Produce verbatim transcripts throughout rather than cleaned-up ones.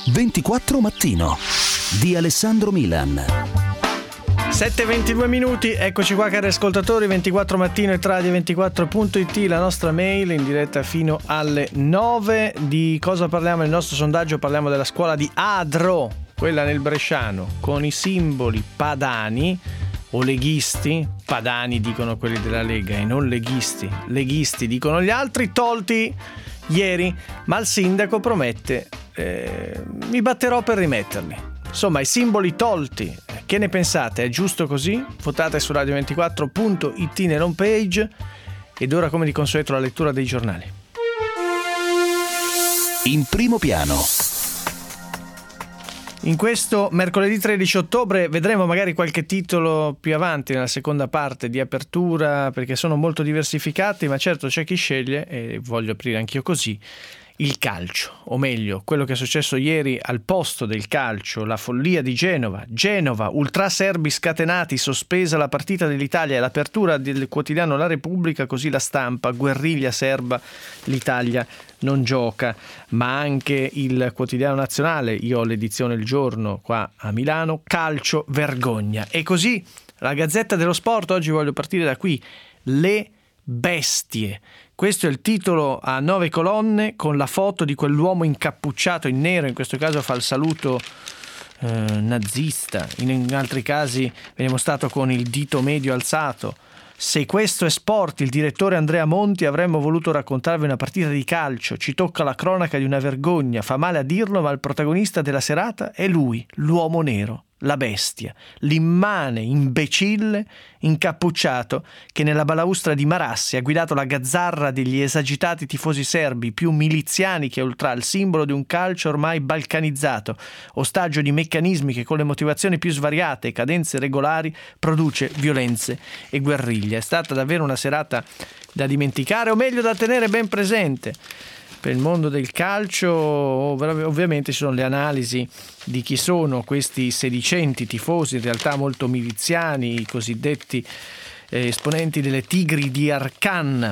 ventiquattro Mattino di Alessandro Milan. sette e ventidue minuti, eccoci qua cari ascoltatori, ventiquattro Mattino e radio ventiquattro punto it, la nostra mail in diretta fino alle nove. Di cosa parliamo nel nostro sondaggio? Parliamo della scuola di Adro, quella nel bresciano, con i simboli padani o leghisti. Padani dicono quelli della Lega e non leghisti, leghisti dicono gli altri, tolti ieri, ma il sindaco promette eh, mi batterò per rimetterli. Insomma, i simboli tolti. Che ne pensate? È giusto così? Votate su radio ventiquattro punto it nell'home page. Ed ora, come di consueto, la lettura dei giornali. In primo piano. In questo mercoledì tredici ottobre vedremo magari qualche titolo più avanti nella seconda parte di apertura, perché sono molto diversificati, ma certo c'è chi sceglie, e voglio aprire anch'io così, il calcio, o meglio, quello che è successo ieri al posto del calcio, la follia di Genova. Genova, ultraserbi scatenati, sospesa la partita dell'Italia e l'apertura del quotidiano La Repubblica, così La Stampa, guerriglia serba, l'Italia non gioca. Ma anche il quotidiano nazionale, io ho l'edizione Il Giorno qua a Milano, calcio, vergogna. E così la Gazzetta dello Sport, oggi voglio partire da qui, le bestie. Questo è il titolo a nove colonne, con la foto di quell'uomo incappucciato in nero, in questo caso fa il saluto eh, nazista, in altri casi viene mostrato con il dito medio alzato. Se questo è sport, il direttore Andrea Monti, avremmo voluto raccontarvi una partita di calcio, ci tocca la cronaca di una vergogna, fa male a dirlo, ma il protagonista della serata è lui, l'uomo nero, la bestia, l'immane imbecille incappucciato che nella balaustra di Marassi ha guidato la gazzarra degli esagitati tifosi serbi, più miliziani che ultra, il simbolo di un calcio ormai balcanizzato, ostaggio di meccanismi che con le motivazioni più svariate e cadenze regolari produce violenze e guerriglia. È stata davvero una serata da dimenticare, o meglio da tenere ben presente. Per il mondo del calcio ovviamente ci sono le analisi di chi sono questi sedicenti tifosi, in realtà molto miliziani, i cosiddetti eh, esponenti delle Tigri di Arkan,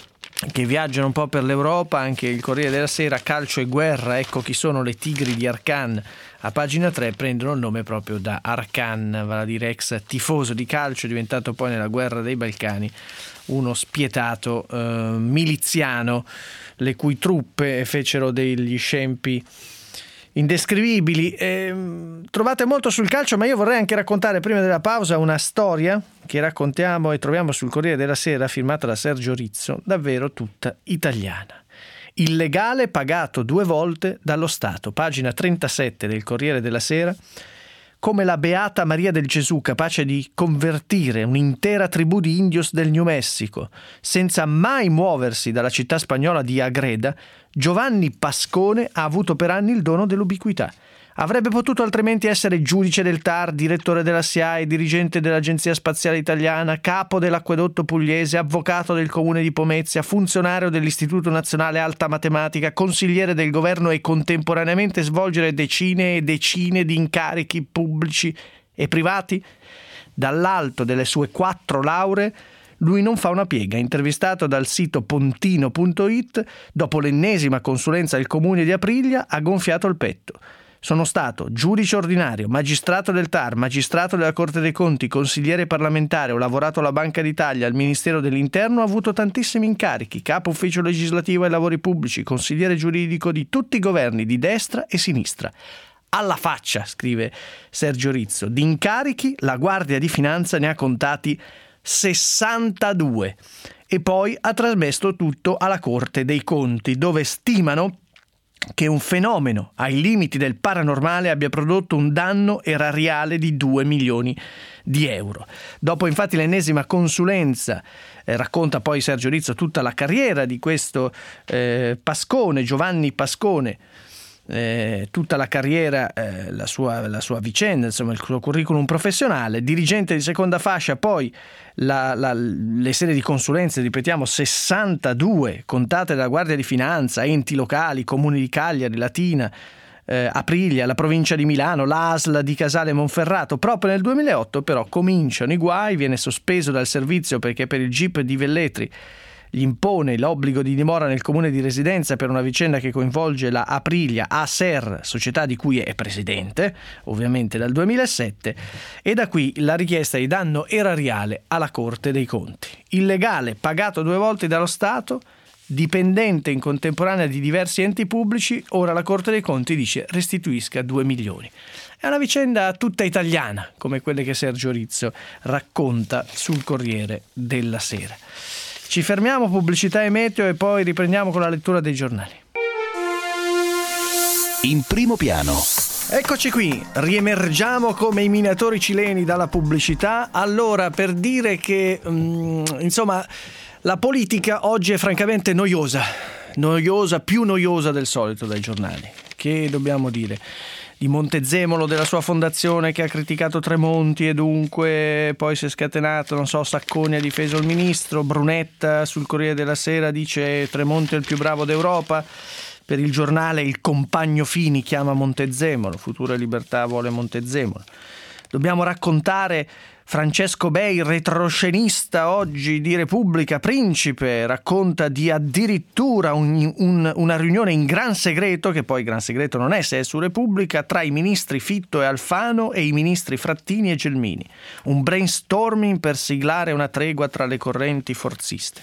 che viaggiano un po' per l'Europa. Anche il Corriere della Sera, calcio e guerra, ecco chi sono le Tigri di Arkan. A pagina tre prendono il nome proprio da Arkan, vale a dire ex tifoso di calcio, diventato poi nella guerra dei Balcani uno spietato eh, miliziano, le cui truppe fecero degli scempi indescrivibili. E, trovate molto sul calcio, ma io vorrei anche raccontare prima della pausa una storia che raccontiamo e troviamo sul Corriere della Sera, firmata da Sergio Rizzo, davvero tutta italiana. Il legale pagato due volte dallo Stato, pagina trentasette del Corriere della Sera. Come la beata Maria del Gesù, capace di convertire un'intera tribù di indios del New Mexico senza mai muoversi dalla città spagnola di Agreda, Giovanni Pascone ha avuto per anni il dono dell'ubiquità. Avrebbe potuto altrimenti essere giudice del T A R, direttore della S I A E, dirigente dell'Agenzia Spaziale Italiana, capo dell'Acquedotto Pugliese, avvocato del Comune di Pomezia, funzionario dell'Istituto Nazionale Alta Matematica, consigliere del governo e contemporaneamente svolgere decine e decine di incarichi pubblici e privati. Dall'alto delle sue quattro lauree lui non fa una piega. Intervistato dal sito pontino punto it, dopo l'ennesima consulenza del Comune di Aprilia, ha gonfiato il petto. Sono stato giudice ordinario, magistrato del T A R, magistrato della Corte dei Conti, consigliere parlamentare, ho lavorato alla Banca d'Italia, al Ministero dell'Interno, ho avuto tantissimi incarichi, capo ufficio legislativo ai lavori pubblici, consigliere giuridico di tutti i governi di destra e sinistra. Alla faccia, scrive Sergio Rizzo, di incarichi la Guardia di Finanza ne ha contati sessantadue e poi ha trasmesso tutto alla Corte dei Conti, dove stimano che un fenomeno ai limiti del paranormale abbia prodotto un danno erariale di due milioni di euro. Dopo infatti l'ennesima consulenza, eh, racconta poi Sergio Rizzo tutta la carriera di questo eh, Pascone, Giovanni Pascone, eh, tutta la carriera, eh, la sua, la sua vicenda, insomma il suo curriculum professionale, dirigente di seconda fascia, poi la, la, le serie di consulenze, ripetiamo, sessantadue contate dalla Guardia di Finanza, enti locali, Comuni di Cagliari, Latina, eh, Aprilia, la provincia di Milano, l'A S L di Casale Monferrato. Proprio nel duemilaotto però cominciano i guai, viene sospeso dal servizio perché per il G I P di Velletri gli impone l'obbligo di dimora nel comune di residenza per una vicenda che coinvolge la Aprilia Acer, società di cui è presidente, ovviamente dal duemilasette, e da qui la richiesta di danno erariale alla Corte dei Conti. Illegale, pagato due volte dallo Stato, dipendente in contemporanea di diversi enti pubblici, ora la Corte dei Conti dice restituisca due milioni. È una vicenda tutta italiana, come quelle che Sergio Rizzo racconta sul Corriere della Sera. Ci fermiamo, pubblicità e meteo, e poi riprendiamo con la lettura dei giornali. In primo piano. Eccoci qui, riemergiamo come i minatori cileni dalla pubblicità. Allora, per dire che, um, insomma, la politica oggi è francamente noiosa, noiosa, più noiosa del solito dai giornali. Che dobbiamo dire? Di Montezemolo, della sua fondazione, che ha criticato Tremonti e dunque poi si è scatenato, non so, Sacconi ha difeso il ministro, Brunetta sul Corriere della Sera dice Tremonti è il più bravo d'Europa, per il giornale il compagno Fini chiama Montezemolo, Futuro e Libertà vuole Montezemolo. Dobbiamo raccontare Francesco Bei, retroscenista oggi di Repubblica, Principe, racconta di addirittura un, un, una riunione in gran segreto, che poi gran segreto non è se è su Repubblica, tra i ministri Fitto e Alfano e i ministri Frattini e Gelmini. Un brainstorming per siglare una tregua tra le correnti forziste.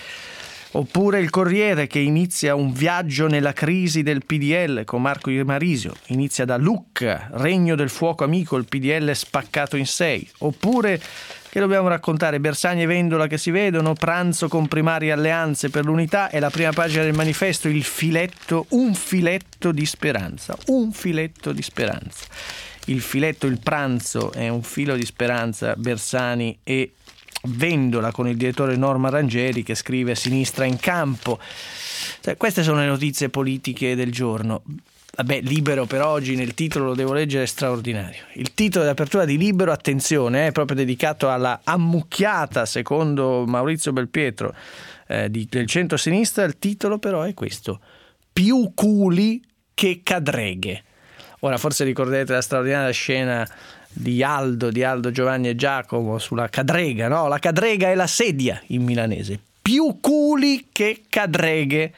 Oppure il Corriere, che inizia un viaggio nella crisi del P D L con Marco Marisio. Inizia da Lucca, regno del fuoco amico, il P D L spaccato in sei. Oppure, che dobbiamo raccontare, Bersani e Vendola che si vedono, pranzo con primarie alleanze per l'unità, e la prima pagina del manifesto, il filetto, un filetto di speranza. Un filetto di speranza. Il filetto, il pranzo è un filo di speranza, Bersani e Vendola, con il direttore Norma Rangeri che scrive Sinistra in campo. Cioè, queste sono le notizie politiche del giorno. Vabbè, Libero per oggi, nel titolo lo devo leggere, è straordinario. Il titolo di apertura di Libero, attenzione, è proprio dedicato alla ammucchiata, secondo Maurizio Belpietro, eh, di, del centro-sinistra. Il titolo però è questo: più culi che cadreghe. Ora, forse ricordate la straordinaria scena di Aldo, di Aldo, Giovanni e Giacomo sulla cadrega, no? La cadrega è la sedia in milanese. Più culi che cadreghe.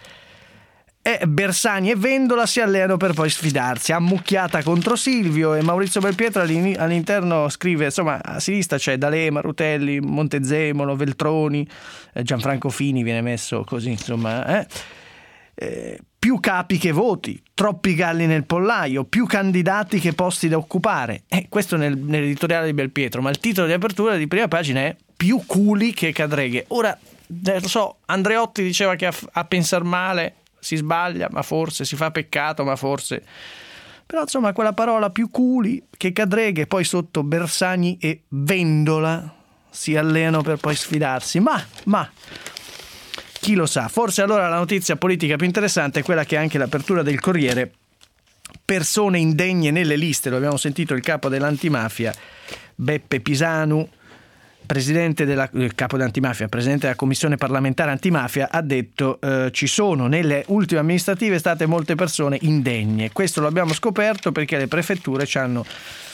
E Bersani e Vendola si alleano per poi sfidarsi. Ammucchiata contro Silvio, e Maurizio Belpietro all'interno scrive, insomma, a sinistra c'è D'Alema, Rutelli, Montezemolo, Veltroni, Gianfranco Fini viene messo così, insomma, eh? Eh, più capi che voti, troppi galli nel pollaio, più candidati che posti da occupare. Eh, questo nel, nell'editoriale di Belpietro, ma il titolo di apertura di prima pagina è più culi che cadreghe. Ora, eh, lo so, Andreotti diceva che a, a pensar male si sbaglia, ma forse si fa peccato, ma forse... Però insomma quella parola più culi che cadreghe, poi sotto Bersani e Vendola si alleano per poi sfidarsi. Ma, ma... chi lo sa, forse allora la notizia politica più interessante è quella che è anche l'apertura del Corriere, persone indegne nelle liste. Lo abbiamo sentito il capo dell'antimafia Beppe Pisanu, presidente della il capo dell'antimafia, presidente della commissione parlamentare antimafia, ha detto eh, ci sono nelle ultime amministrative state molte persone indegne. Questo lo abbiamo scoperto perché le prefetture ci hanno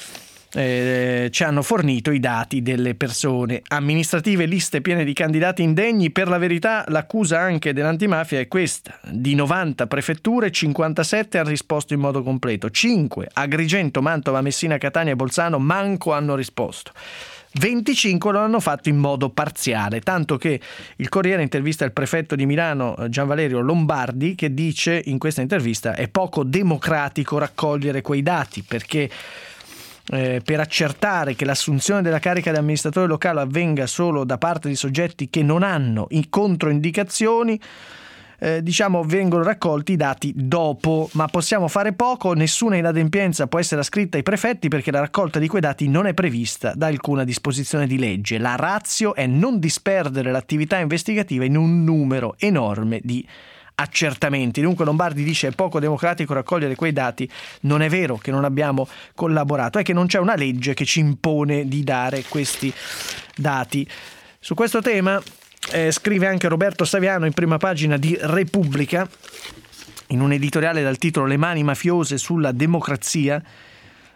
Eh, ci hanno fornito i dati delle persone amministrative, liste piene di candidati indegni. Per la verità l'accusa anche dell'antimafia è questa: di novanta prefetture cinquantasette hanno risposto in modo completo, cinque Agrigento, Mantova, Messina, Catania e Bolzano manco hanno risposto, venticinque lo hanno fatto in modo parziale, tanto che il Corriere intervista il prefetto di Milano Gianvalerio Lombardi, che dice in questa intervista è poco democratico raccogliere quei dati, perché Eh, per accertare che l'assunzione della carica di amministratore locale avvenga solo da parte di soggetti che non hanno i controindicazioni, eh, diciamo vengono raccolti i dati dopo, ma possiamo fare poco, nessuna inadempienza può essere ascritta ai prefetti perché la raccolta di quei dati non è prevista da alcuna disposizione di legge. La ratio è non disperdere l'attività investigativa in un numero enorme di accertamenti. Dunque Lombardi dice è poco democratico raccogliere quei dati. Non è vero che non abbiamo collaborato, è che non c'è una legge che ci impone di dare questi dati. Su questo tema eh, scrive anche Roberto Saviano in prima pagina di Repubblica, in un editoriale dal titolo Le mani mafiose sulla democrazia.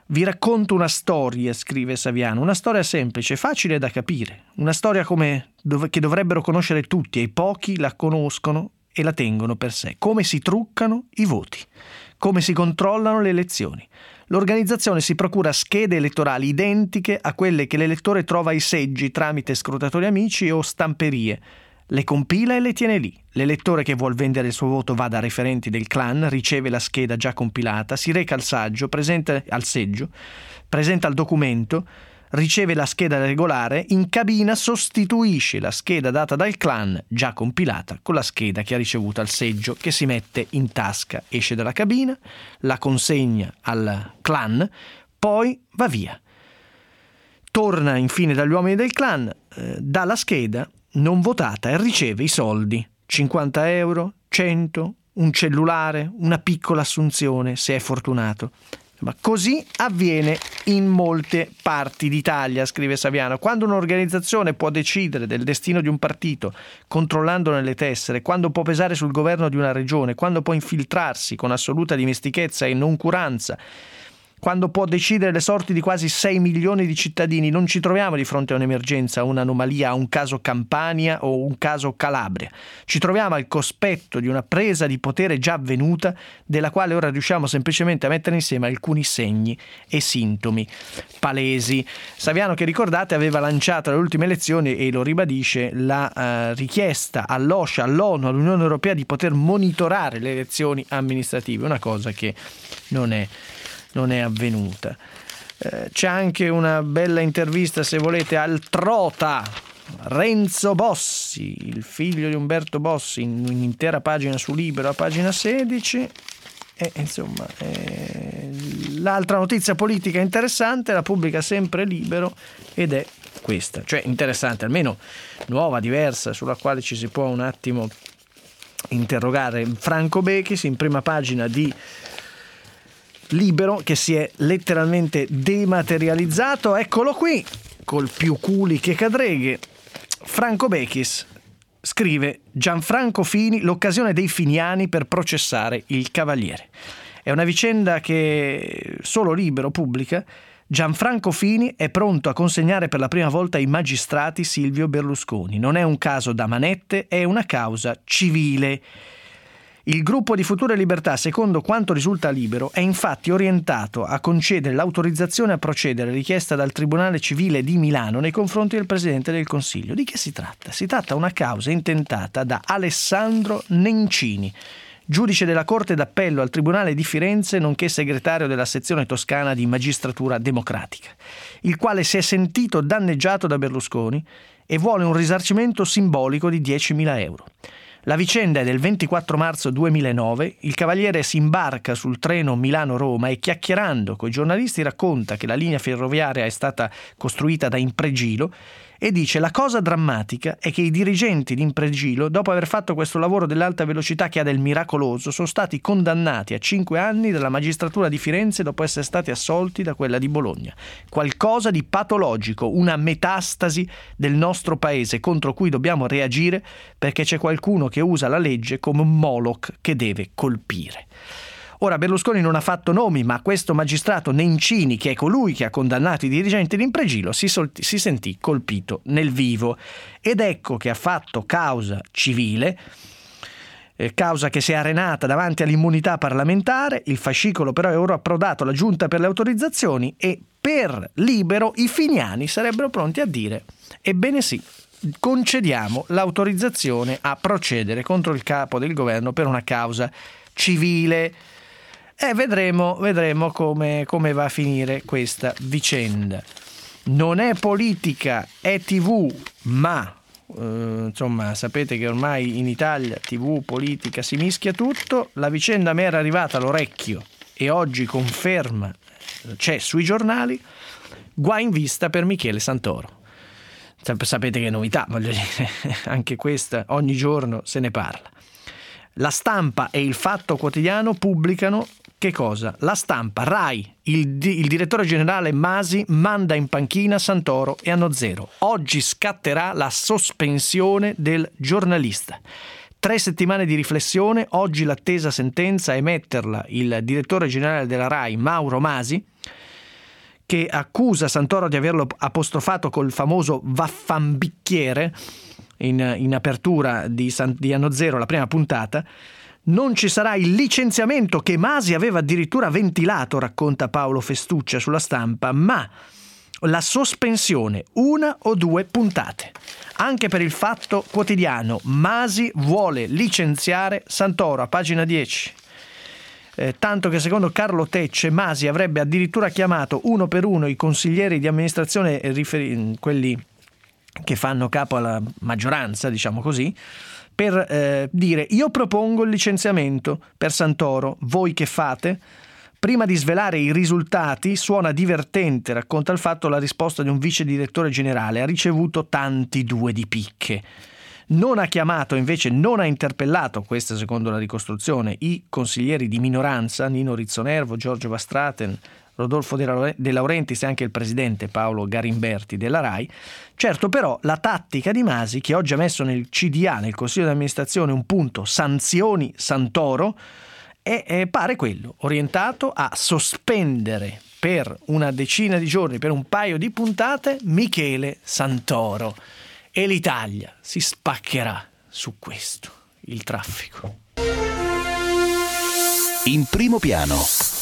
Vi racconto una storia, scrive Saviano, una storia semplice, facile da capire, una storia come dov- che dovrebbero conoscere tutti e i pochi la conoscono e la tengono per sé. Come si truccano i voti, come si controllano le elezioni. L'organizzazione si procura schede elettorali identiche a quelle che l'elettore trova ai seggi tramite scrutatori amici o stamperie. Le compila e le tiene lì. L'elettore che vuol vendere il suo voto va da referenti del clan, riceve la scheda già compilata, si reca al saggio, presenta al seggio, presenta il documento, riceve la scheda regolare, in cabina sostituisce la scheda data dal clan già compilata con la scheda che ha ricevuto al seggio, che si mette in tasca, esce dalla cabina, la consegna al clan, poi va via. Torna infine dagli uomini del clan, eh, dà la scheda non votata e riceve i soldi, cinquanta euro, cento, un cellulare, una piccola assunzione se è fortunato. Ma così avviene in molte parti d'Italia, scrive Saviano. Quando un'organizzazione può decidere del destino di un partito controllandone le tessere, quando può pesare sul governo di una regione, quando può infiltrarsi con assoluta dimestichezza e noncuranza, quando può decidere le sorti di quasi sei milioni di cittadini, non ci troviamo di fronte a un'emergenza, a un'anomalia, a un caso Campania o un caso Calabria. Ci troviamo al cospetto di una presa di potere già avvenuta, della quale ora riusciamo semplicemente a mettere insieme alcuni segni e sintomi palesi. Saviano, che ricordate, aveva lanciato alle ultime elezioni, e lo ribadisce, la uh, richiesta all'O S C E, all'ONU, all'Unione Europea di poter monitorare le elezioni amministrative, una cosa che non è non è avvenuta. Eh, c'è anche una bella intervista, se volete, al Trota, Renzo Bossi, il figlio di Umberto Bossi, in un'intera pagina su Libero, a pagina sedici. E insomma, eh, l'altra notizia politica interessante la pubblica sempre Libero, ed è questa, cioè interessante, almeno nuova, diversa, sulla quale ci si può un attimo interrogare. Franco Bechis, in prima pagina di Libero, che si è letteralmente dematerializzato, eccolo qui, col più culi che cadreghe. Franco Bechis scrive: Gianfranco Fini, l'occasione dei finiani per processare il Cavaliere. È una vicenda che solo Libero pubblica. Gianfranco Fini è pronto a consegnare per la prima volta ai magistrati Silvio Berlusconi. Non è un caso da manette, è una causa civile. Il gruppo di Futuro e Libertà, secondo quanto risulta Libero, è infatti orientato a concedere l'autorizzazione a procedere richiesta dal Tribunale Civile di Milano nei confronti del Presidente del Consiglio. Di che si tratta? Si tratta di una causa intentata da Alessandro Nencini, giudice della Corte d'Appello al Tribunale di Firenze, nonché segretario della sezione toscana di Magistratura Democratica, il quale si è sentito danneggiato da Berlusconi e vuole un risarcimento simbolico di diecimila euro. La vicenda è del ventiquattro marzo duemilanove, il Cavaliere si imbarca sul treno Milano-Roma e, chiacchierando coi giornalisti, racconta che la linea ferroviaria è stata costruita da Impregilo e dice: la cosa drammatica è che i dirigenti di Impregilo, dopo aver fatto questo lavoro dell'alta velocità che ha del miracoloso, sono stati condannati a cinque anni dalla magistratura di Firenze dopo essere stati assolti da quella di Bologna. Qualcosa di patologico, una metastasi del nostro paese contro cui dobbiamo reagire, perché c'è qualcuno che usa la legge come un Moloch che deve colpire. Ora, Berlusconi non ha fatto nomi, ma questo magistrato Nencini, che è colui che ha condannato i dirigenti di Impregilo, si, sol- si sentì colpito nel vivo, ed ecco che ha fatto causa civile, eh, causa che si è arenata davanti all'immunità parlamentare. Il fascicolo però è ora approdato alla Giunta per le autorizzazioni, e per Libero i finiani sarebbero pronti a dire: ebbene sì, concediamo l'autorizzazione a procedere contro il capo del governo per una causa civile. E vedremo, vedremo come, come va a finire questa vicenda. Non è politica, è tivù, ma eh, insomma sapete che ormai in Italia tivù, politica, si mischia tutto. La vicenda mi era arrivata all'orecchio e oggi conferma, c'è sui giornali: guai in vista per Michele Santoro. Sapete che novità, voglio dire, anche questa ogni giorno se ne parla. La Stampa e il Fatto Quotidiano pubblicano che cosa? La Stampa: Rai, il, il direttore generale Masi manda in panchina Santoro e hanno zero. Oggi scatterà la sospensione del giornalista. Tre settimane di riflessione, oggi l'attesa sentenza, a emetterla il direttore generale della Rai Mauro Masi, che accusa Santoro di averlo apostrofato col famoso vaffanbicchiere in, in apertura di, San, di Anno Zero, la prima puntata. Non ci sarà il licenziamento che Masi aveva addirittura ventilato, racconta Paolo Festuccia sulla Stampa, ma la sospensione, una o due puntate. Anche per il Fatto Quotidiano, Masi vuole licenziare Santoro, a pagina dieci. Eh, tanto che secondo Carlo Tecce Masi avrebbe addirittura chiamato uno per uno i consiglieri di amministrazione, riferi- quelli che fanno capo alla maggioranza, diciamo così, per eh, dire: io propongo il licenziamento per Santoro, voi che fate? Prima di svelare i risultati, suona divertente, racconta il Fatto, la risposta di un vice direttore generale: ha ricevuto tanti due di picche. Non ha chiamato, invece non ha interpellato, questo secondo la ricostruzione, i consiglieri di minoranza, Nino Rizzonervo, Giorgio Vastraten, Rodolfo De Laurentiis e anche il presidente Paolo Garimberti della RAI. Certo, però la tattica di Masi, che oggi ha messo nel C D A, nel Consiglio di amministrazione, un punto sanzioni Santoro, è, è pare quello, orientato a sospendere per una decina di giorni, per un paio di puntate, Michele Santoro. E l'Italia si spaccherà su questo, il traffico. In primo piano.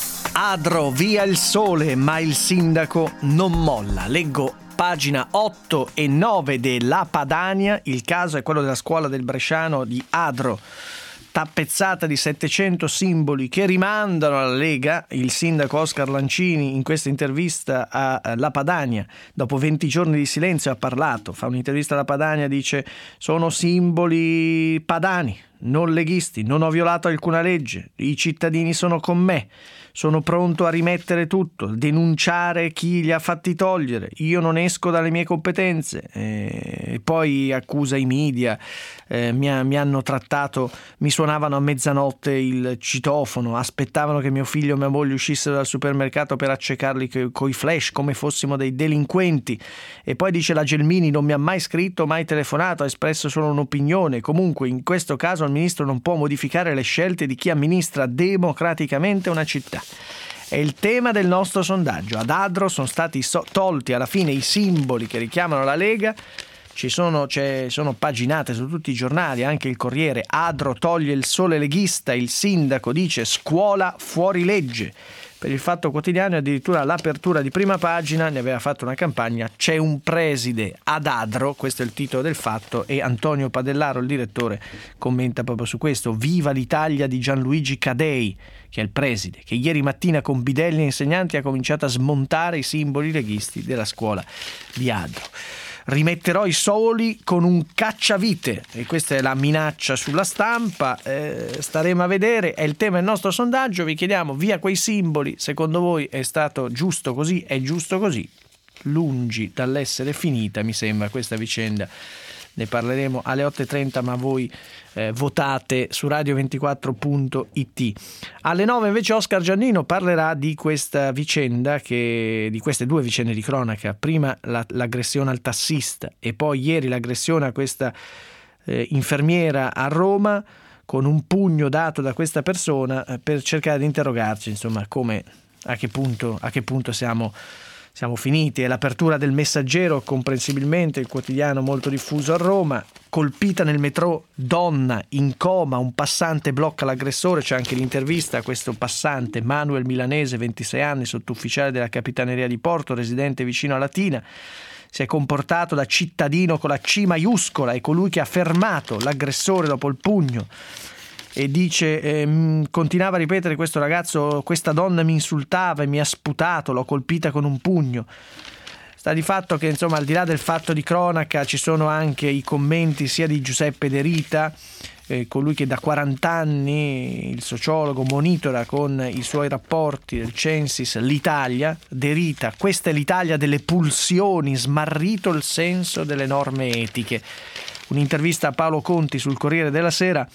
Adro, via il sole, ma il sindaco non molla. Leggo pagina otto e nove della Padania. Il caso è quello della scuola del Bresciano di Adro, tappezzata di settecento simboli che rimandano alla Lega. Il sindaco Oscar Lancini, in questa intervista a La Padania, dopo venti giorni di silenzio, ha parlato, fa un'intervista alla Padania, dice: sono simboli padani, non leghisti, non ho violato alcuna legge, i cittadini sono con me, sono pronto a rimettere tutto, denunciare chi li ha fatti togliere, io non esco dalle mie competenze. E poi accusa i media, eh, mi, ha, mi hanno trattato, mi suonavano a mezzanotte il citofono, aspettavano che mio figlio e mia moglie uscissero dal supermercato per accecarli co- coi flash come fossimo dei delinquenti. E poi dice la Gelmini: non mi ha mai scritto, mai telefonato, ha espresso solo un'opinione. Comunque in questo caso il ministro non può modificare le scelte di chi amministra democraticamente una città. È il tema del nostro sondaggio. Ad Adro sono stati so- tolti alla fine i simboli che richiamano la Lega. Ci sono, c'è, sono paginate su tutti i giornali, anche il Corriere. Adro toglie il sole leghista, il sindaco dice scuola fuori legge. Per il Fatto Quotidiano addirittura l'apertura di prima pagina ne aveva fatto una campagna: c'è un preside ad Adro, questo è il titolo del Fatto, e Antonio Padellaro, il direttore, commenta proprio su questo: viva l'Italia di Gianluigi Cadei, che è il preside, che ieri mattina con bidelli e insegnanti ha cominciato a smontare i simboli leghisti della scuola di Adro. Rimetterò i soli con un cacciavite, e questa è la minaccia sulla Stampa. Eh, staremo a vedere, è il tema del nostro sondaggio. Vi chiediamo: via quei simboli, secondo voi è stato giusto così? È giusto così? Lungi dall'essere finita, mi sembra, questa vicenda. Ne parleremo alle otto e trenta, ma voi eh, votate su radio ventiquattro punto it. Alle nove invece Oscar Giannino parlerà di questa vicenda, che, di queste due vicende di cronaca: prima la, l'aggressione al tassista e poi ieri l'aggressione a questa eh, infermiera a Roma, con un pugno dato da questa persona, eh, per cercare di interrogarci, insomma, come, a che punto, a che punto siamo Siamo finiti. È l'apertura del Messaggero, comprensibilmente, il quotidiano molto diffuso a Roma. Colpita nel metro, donna in coma, un passante blocca l'aggressore. C'è anche l'intervista a questo passante, Manuel Milanese, ventisei anni, sottufficiale della Capitaneria di Porto, residente vicino a Latina. Si è comportato da cittadino con la C maiuscola, è colui che ha fermato l'aggressore dopo il pugno. E dice, ehm, continuava a ripetere questo ragazzo: questa donna mi insultava e mi ha sputato, l'ho colpita con un pugno. Sta di fatto che, insomma, al di là del fatto di cronaca, ci sono anche i commenti sia di Giuseppe De Rita, eh, colui che da quaranta anni, il sociologo, monitora con i suoi rapporti del Censis l'Italia. De Rita: questa è l'Italia delle pulsioni, smarrito il senso delle norme etiche. Un'intervista a Paolo Conti sul Corriere della Sera.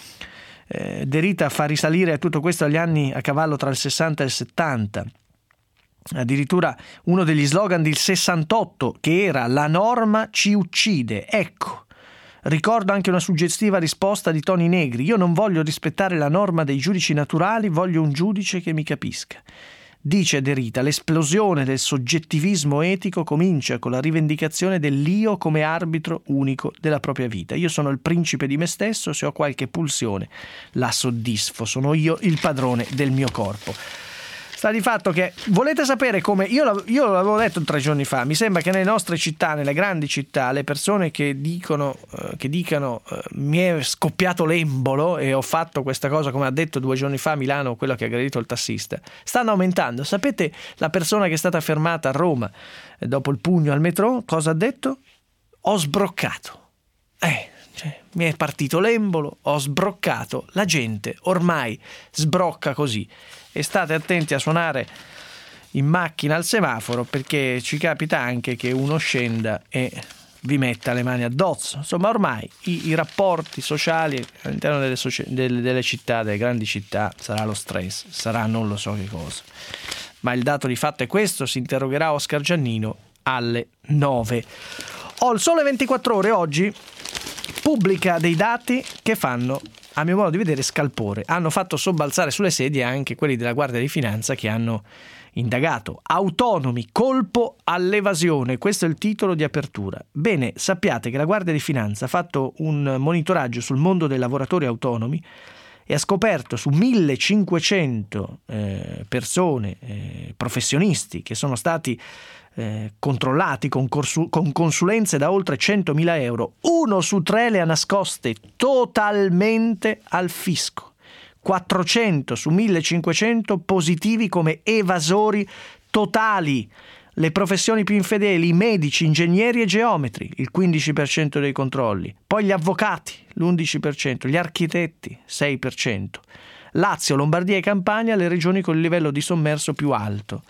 De Rita fa risalire tutto questo agli anni a cavallo tra il sessanta e il settanta. Addirittura uno degli slogan del sessantotto, che era "la norma ci uccide". Ecco, ricordo anche una suggestiva risposta di Toni Negri: io non voglio rispettare la norma dei giudici naturali, voglio un giudice che mi capisca. Dice De Rita, l'esplosione del soggettivismo etico comincia con la rivendicazione dell'io come arbitro unico della propria vita. Io sono il principe di me stesso, se ho qualche pulsione la soddisfo, sono io il padrone del mio corpo. Sta di fatto che, volete sapere come, io, io l'avevo detto tre giorni fa, mi sembra che nelle nostre città, nelle grandi città, le persone che dicono, eh, che dicano eh, mi è scoppiato l'embolo e ho fatto questa cosa, come ha detto due giorni fa a Milano quello che ha aggredito il tassista, stanno aumentando. Sapete la persona che è stata fermata a Roma eh, dopo il pugno al metro, cosa ha detto? Ho sbroccato. Eh... Cioè, mi è partito l'embolo, ho sbroccato, la gente ormai sbrocca così. E state attenti a suonare in macchina al semaforo, perché ci capita anche che uno scenda e vi metta le mani addosso. Insomma, ormai i, i rapporti sociali all'interno delle, socia- delle, delle città, delle grandi città, sarà lo stress, sarà non lo so che cosa. Ma il dato di fatto è questo, si interrogherà Oscar Giannino alle nove. Ho il Sole ventiquattro Ore oggi pubblica dei dati che fanno, a mio modo di vedere, scalpore. Hanno fatto sobbalzare sulle sedie anche quelli della Guardia di Finanza che hanno indagato. Autonomi, colpo all'evasione, questo è il titolo di apertura. Bene, sappiate che la Guardia di Finanza ha fatto un monitoraggio sul mondo dei lavoratori autonomi e ha scoperto su millecinquecento eh, persone, eh, professionisti che sono stati Eh, controllati con, corsu- con consulenze da oltre centomila euro, uno su tre le ha nascoste totalmente al fisco. quattrocento su millecinquecento positivi come evasori totali. Le professioni più infedeli, i medici, ingegneri e geometri, il quindici per cento dei controlli. Poi gli avvocati, l'undici per cento, gli architetti, sei per cento. Lazio, Lombardia e Campania, le regioni con il livello di sommerso più alto.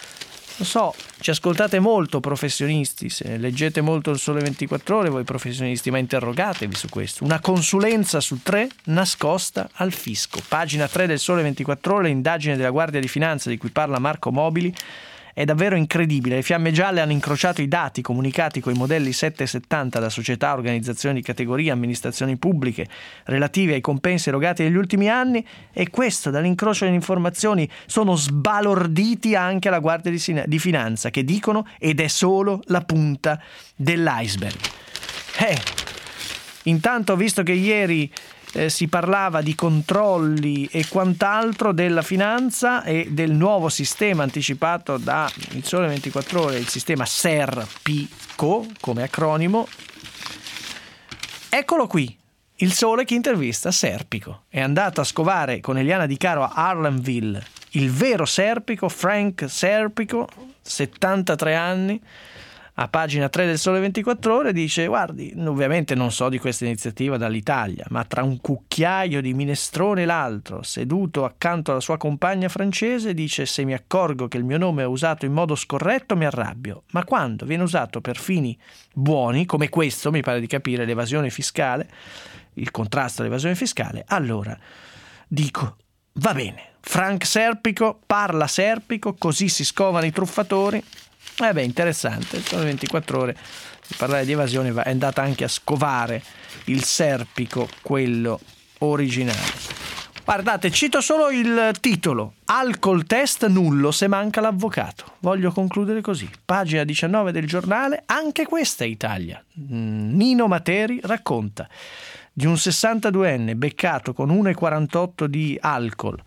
Lo so, ci ascoltate molto professionisti, se leggete molto il Sole ventiquattro Ore voi professionisti, ma interrogatevi su questo. Una consulenza su tre nascosta al fisco. Pagina tre del Sole ventiquattro Ore, l'indagine della Guardia di Finanza di cui parla Marco Mobili. È davvero incredibile. Le Fiamme Gialle hanno incrociato i dati comunicati con i modelli settecentosettanta da società, organizzazioni di categoria, amministrazioni pubbliche relativi ai compensi erogati negli ultimi anni, e questo, dall'incrocio delle informazioni, sono sbalorditi anche alla Guardia di, Sin- di Finanza, che dicono ed è solo la punta dell'iceberg. Eh, intanto, visto che ieri Eh, si parlava di controlli e quant'altro della finanza e del nuovo sistema anticipato da il Sole ventiquattro Ore, il sistema Serpico come acronimo. Eccolo qui, il Sole che intervista Serpico. È andato a scovare con Eliana Di Caro a Harlemville il vero Serpico, Frank Serpico, settantatré anni. A pagina tre del Sole ventiquattro Ore dice: guardi, ovviamente non so di questa iniziativa dall'Italia, ma tra un cucchiaio di minestrone e l'altro, seduto accanto alla sua compagna francese, dice: se mi accorgo che il mio nome è usato in modo scorretto mi arrabbio, ma quando viene usato per fini buoni, come questo, mi pare di capire, l'evasione fiscale, il contrasto all'evasione fiscale, allora dico va bene, Frank Serpico parla Serpico, così si scovano i truffatori. Eh beh, interessante, sono ventiquattro Ore di parlare di evasione, è andata anche a scovare il Serpico, quello originale. Guardate, cito solo il titolo: alcol test nullo se manca l'avvocato. Voglio concludere così. Pagina diciannove del Giornale, anche questa è Italia. Nino Materi racconta di un sessantaduenne beccato con uno virgola quarantotto di alcol,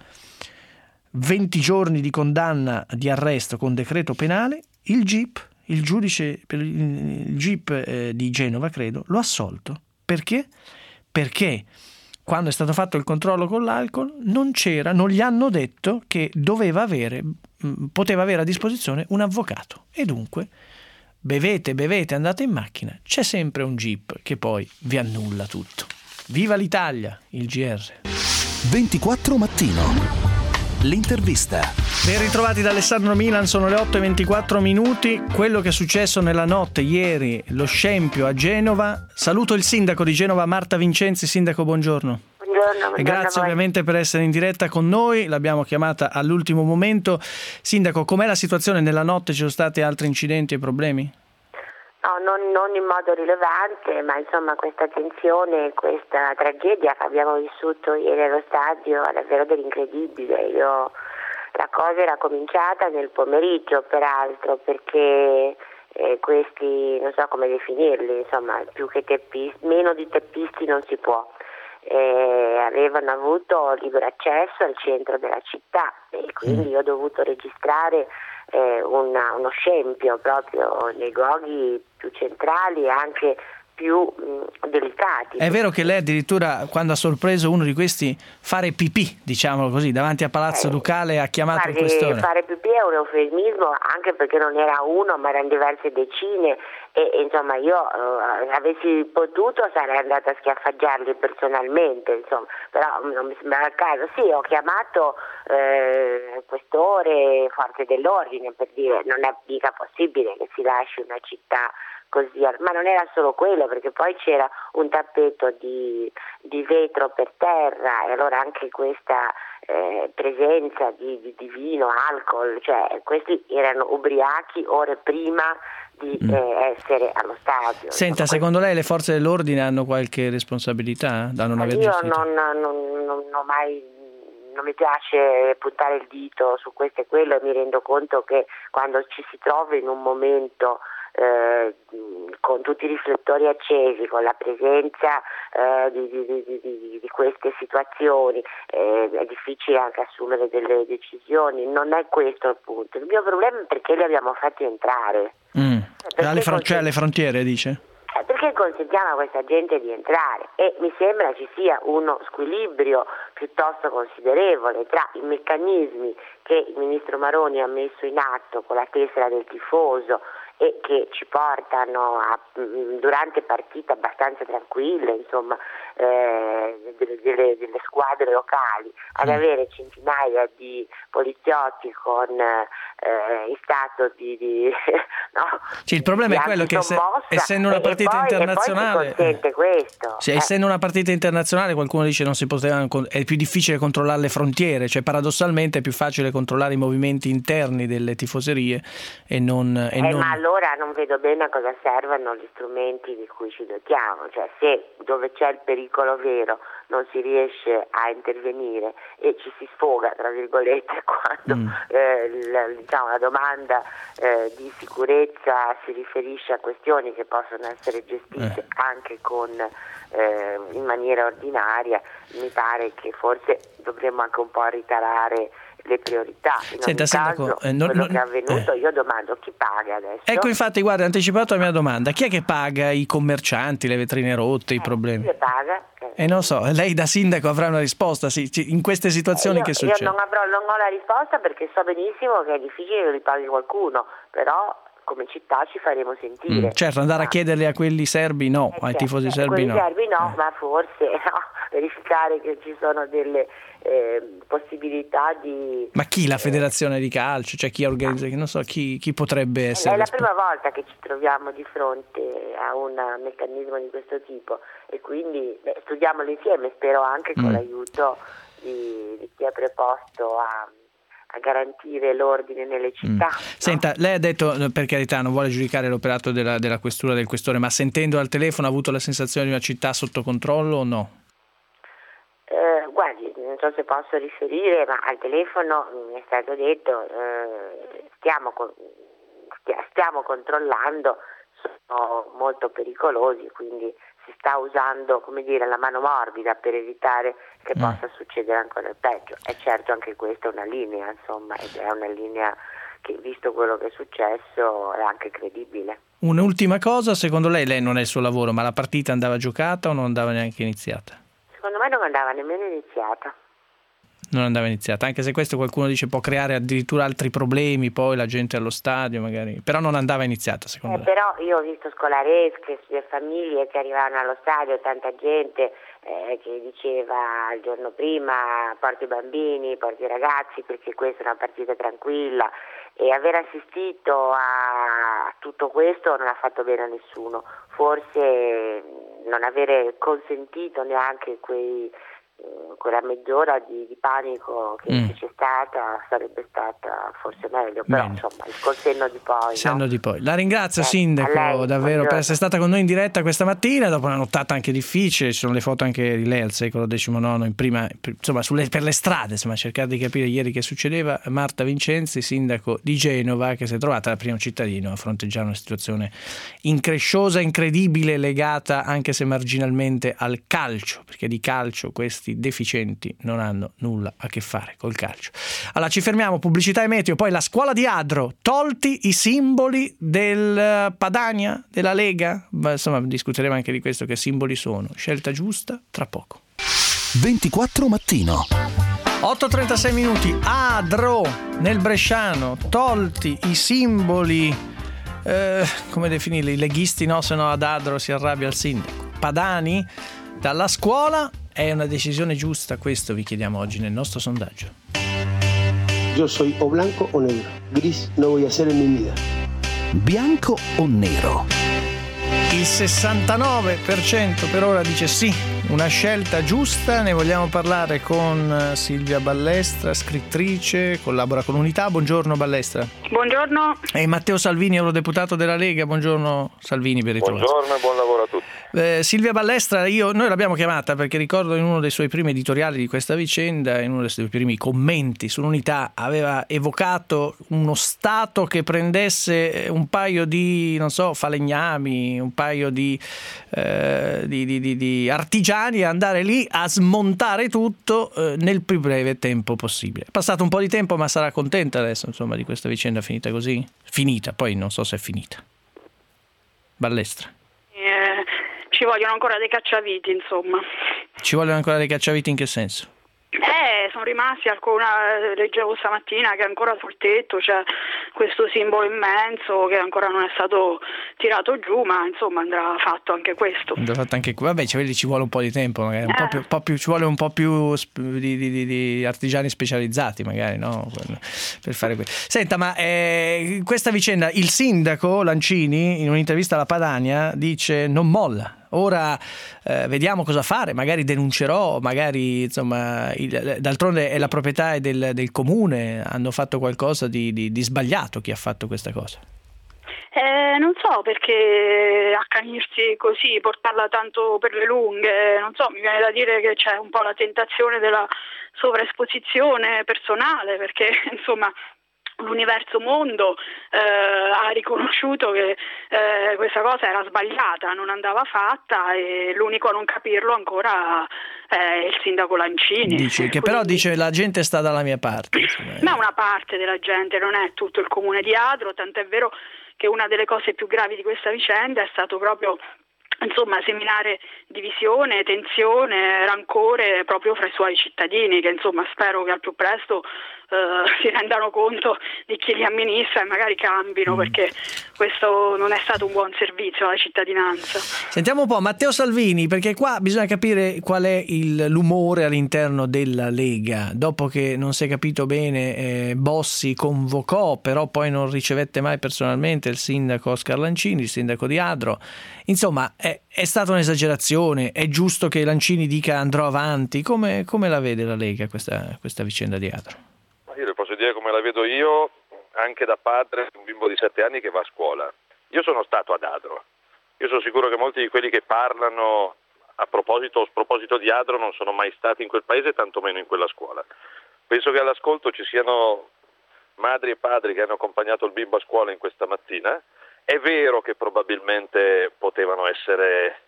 venti giorni di condanna di arresto con decreto penale. Il G I P, il giudice per il G I P eh, di Genova, credo, lo ha assolto. Perché? Perché quando è stato fatto il controllo con l'alcol non c'era, non gli hanno detto che doveva avere, poteva avere a disposizione un avvocato. E dunque bevete, bevete, andate in macchina, c'è sempre un G I P che poi vi annulla tutto. Viva l'Italia, il G R. ventiquattro Mattino. L'intervista. Ben ritrovati da Alessandro Milan, sono le otto e ventiquattro minuti. Quello che è successo nella notte ieri, lo scempio a Genova. Saluto il sindaco di Genova, Marta Vincenzi. Sindaco, buongiorno. Buongiorno, buongiorno. E grazie ovviamente per essere in diretta con noi, l'abbiamo chiamata all'ultimo momento. Sindaco, com'è la situazione nella notte? Ci sono stati altri incidenti e problemi? No, non, non in modo rilevante, ma insomma questa tensione, questa tragedia che abbiamo vissuto ieri allo stadio è davvero dell'incredibile. Io La cosa era cominciata nel pomeriggio, peraltro, perché eh, questi, non so come definirli, insomma, più che teppisti, meno di teppisti non si può. Eh, avevano avuto libero accesso al centro della città e quindi io ho dovuto registrare eh, una, uno scempio proprio nei luoghi più centrali e anche più mh, delicati. È vero che lei addirittura, quando ha sorpreso uno di questi fare pipì, diciamolo così, davanti a Palazzo eh, Ducale, ha chiamato il guardi, questore. Fare pipì è un eufemismo, anche perché non era uno ma erano diverse decine e, e insomma io eh, avessi potuto sarei andata a schiaffeggiarli personalmente, insomma, però non mi sembrava il caso. Sì, ho chiamato eh, questore, forze dell'ordine, per dire non è mica possibile che si lasci una città così, ma non era solo quello, perché poi c'era un tappeto di, di vetro per terra e allora anche questa eh, presenza di, di, di vino, alcol, cioè questi erano ubriachi ore prima di mm. eh, essere allo stadio. Senta, insomma, secondo lei le forze dell'ordine hanno qualche responsabilità da non aver io gestito? non, non, non, non ho mai non mi piace puntare il dito su questo e quello e mi rendo conto che quando ci si trova in un momento Eh, con tutti i riflettori accesi, con la presenza eh, di, di, di, di, di queste situazioni, eh, è difficile anche assumere delle decisioni. Non è questo il punto. Il mio problema è perché li abbiamo fatti entrare. Mm. Perché alle, fron- consent- cioè alle frontiere, dice? Eh, perché consentiamo a questa gente di entrare e mi sembra ci sia uno squilibrio piuttosto considerevole tra i meccanismi che il ministro Maroni ha messo in atto con la tessera del tifoso e che ci portano a, durante partite abbastanza tranquille, insomma, eh, delle, delle, delle squadre locali, ad avere centinaia di poliziotti con eh, in stato di, di no, sì, il problema di è quello che se, essendo una partita e poi, internazionale, e poi si consente questo. Sì, eh. essendo una partita internazionale, qualcuno dice non si poteva, è più difficile controllare le frontiere, cioè paradossalmente è più facile controllare i movimenti interni delle tifoserie e non, e eh, non... ma allora non vedo bene a cosa servono gli strumenti di cui ci dotiamo, cioè se dove c'è il pericolo vero non si riesce a intervenire e ci si sfoga tra virgolette quando mm. eh, la, diciamo, la domanda eh, di sicurezza si riferisce a questioni che possono essere gestite eh. anche con eh, in maniera ordinaria, mi pare che forse dovremmo anche un po' ritarare le priorità. In Senta, ogni sindaco, caso, eh, non, quello non, che è avvenuto, eh. io domando chi paga adesso? Ecco, infatti, guarda, ha anticipato la mia domanda. Chi è che paga i commercianti, le vetrine rotte, i eh, problemi? Chi le paga? E eh, non so, lei da sindaco avrà una risposta, sì, in queste situazioni io, che succede? Io non, avrò, non ho la risposta perché so benissimo che è difficile che li paghi qualcuno, però come città ci faremo sentire. Mm, certo, andare ma... a chiederli a quelli serbi no, eh, ai certo, tifosi eh, serbi quelli no. serbi no, eh. ma forse no, verificare che ci sono delle eh, possibilità di... Ma chi? La federazione di calcio? Cioè chi organizza? No. Non so, chi, chi potrebbe essere... È la prima volta che ci troviamo di fronte a un meccanismo di questo tipo e quindi beh, studiamolo insieme, spero anche con mm. l'aiuto di, di chi è preposto a... a garantire l'ordine nelle città. Mm. No? Senta, lei ha detto, per carità, non vuole giudicare l'operato della, della questura del questore, ma sentendo al telefono ha avuto la sensazione di una città sotto controllo o no? Eh, guardi, non so se posso riferire, ma al telefono mi è stato detto eh, stiamo, stiamo controllando, sono molto pericolosi, quindi si sta usando, come dire, la mano morbida per evitare che mm. possa succedere ancora il peggio. E certo anche questa è una linea, insomma, ed è una linea che, visto quello che è successo, è anche credibile. Un'ultima cosa, secondo lei, lei non è il suo lavoro, ma la partita andava giocata o non andava neanche iniziata? Secondo me non andava nemmeno iniziata. Non andava iniziata, anche se questo qualcuno dice può creare addirittura altri problemi, poi la gente allo stadio magari, però non andava iniziata secondo eh, me. Però io ho visto scolaresche, famiglie che arrivavano allo stadio, tanta gente eh, che diceva il giorno prima porti i bambini, porti i ragazzi perché questa è una partita tranquilla, e aver assistito a tutto questo non ha fatto bene a nessuno, forse non avere consentito neanche quei quella mezz'ora di, di panico che mm. c'è stata sarebbe stata forse meglio, però Bene. insomma il col senno di poi, senno no? di poi. La ringrazio, eh, Sindaco, lei, davvero buongiorno. per essere stata con noi in diretta questa mattina dopo una nottata anche difficile. Ci sono le foto anche di lei al secolo diciannove in prima, insomma sulle, per le strade, insomma, cercare di capire ieri che succedeva. Marta Vincenzi, sindaco di Genova, che si è trovata da primo cittadino a fronteggiare una situazione incresciosa, incredibile, legata anche se marginalmente al calcio, perché di calcio questi deficienti non hanno nulla a che fare col calcio. Allora ci fermiamo, pubblicità e meteo, poi la scuola di Adro, tolti i simboli del Padania, della Lega. Beh, insomma discuteremo anche di questo, che simboli sono. Scelta giusta tra poco. ventiquattro mattino. otto e trentasei minuti, Adro nel Bresciano, tolti i simboli, eh, come definirli, i leghisti, no, se no ad Adro si arrabbia il sindaco. Padani dalla scuola. È una decisione giusta, questo vi chiediamo oggi nel nostro sondaggio. Yo soy o blanco o negro, gris no voy a ser en mi vida. Bianco o nero? Il sessantanove per cento per ora dice sì, una scelta giusta. Ne vogliamo parlare con Silvia Ballestra, scrittrice, collabora con Unità. Buongiorno Ballestra. Buongiorno. E Matteo Salvini, eurodeputato della Lega. Buongiorno Salvini, ben ritrovato. Buongiorno e buon lavoro a tutti. Eh, Silvia Ballestra, io, noi l'abbiamo chiamata perché ricordo in uno dei suoi primi editoriali di questa vicenda, in uno dei suoi primi commenti sull'Unità, aveva evocato uno Stato che prendesse un paio di, non so, falegnami, un paio di, eh, di, di, di, di artigiani e andare lì a smontare tutto eh, nel più breve tempo possibile. È passato un po' di tempo, ma sarà contenta adesso, insomma, di questa vicenda finita così? Finita, poi non so se è finita. Ballestra. Eh, ci vogliono ancora dei cacciaviti, insomma. Ci vogliono ancora dei cacciaviti in che senso? Eh, sono rimasti alcuna, leggevo stamattina che ancora sul tetto c'è questo simbolo immenso che ancora non è stato tirato giù, ma insomma andrà fatto anche questo. Andrà fatto anche qui. Vabbè, cioè, ci vuole un po' di tempo, magari un, eh. po più, un po' più, ci vuole un po' più di, di, di, di artigiani specializzati, magari, no? Per fare questo. Senta, ma eh, questa vicenda, il sindaco Lancini, in un'intervista alla Padania, dice non molla. Ora eh, vediamo cosa fare, magari denuncerò, magari insomma, il, d'altronde è la proprietà del, del comune, hanno fatto qualcosa di, di, di sbagliato chi ha fatto questa cosa. Eh, non so perché accanirsi così, portarla tanto per le lunghe, non so, mi viene da dire che c'è un po' la tentazione della sovraesposizione personale, perché insomma l'universo mondo eh, ha riconosciuto che eh, questa cosa era sbagliata, non andava fatta, e l'unico a non capirlo ancora è il sindaco Lancini. Dice che però dice la gente sta dalla mia parte. Ma una parte della gente, non è tutto il comune di Adro, tant'è vero che una delle cose più gravi di questa vicenda è stato proprio insomma seminare divisione, tensione, rancore proprio fra i suoi cittadini, che insomma spero che al più presto Uh, si rendano conto di chi li amministra e magari cambino, mm. perché questo non è stato un buon servizio alla cittadinanza. Sentiamo un po' Matteo Salvini, perché qua bisogna capire qual è il, l'umore all'interno della Lega. Dopo che non si è capito bene, eh, Bossi convocò, però poi non ricevette mai personalmente il sindaco Oscar Lancini, il sindaco di Adro. Insomma, è, è stata un'esagerazione, è giusto che Lancini dica andrò avanti. Come, come la vede la Lega questa, questa vicenda di Adro? Io le posso dire come la vedo io, anche da padre di un bimbo di sette anni che va a scuola. Io sono stato ad Adro. Io sono sicuro che molti di quelli che parlano a proposito o sproposito di Adro non sono mai stati in quel paese, tantomeno in quella scuola. Penso che all'ascolto ci siano madri e padri che hanno accompagnato il bimbo a scuola in questa mattina. È vero che probabilmente potevano essere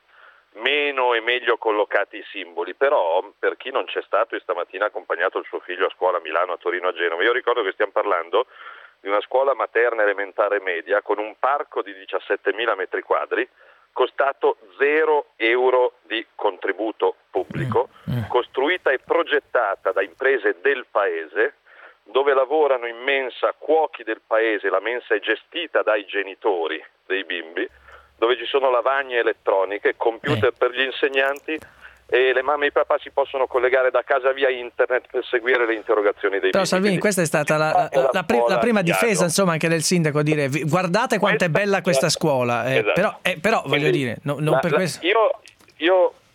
meno e meglio collocati i simboli, però per chi non c'è stato e stamattina ha accompagnato il suo figlio a scuola a Milano, a Torino, a Genova, io ricordo che stiamo parlando di una scuola materna, elementare e media con un parco di diciassettemila metri quadri, costato zero euro di contributo pubblico, costruita e progettata da imprese del paese, dove lavorano in mensa cuochi del paese, la mensa è gestita dai genitori dei bimbi, dove ci sono lavagne elettroniche, computer eh. per gli insegnanti, e le mamme e i papà si possono collegare da casa via internet per seguire le interrogazioni dei Però bimbi. Salvini, questa è stata la, la, la, la prima difesa, insomma, anche del sindaco, a dire guardate quanto è bella questa scuola, eh, esatto. però, eh, però voglio Quindi, dire, no, non la, per la, questo. Io, io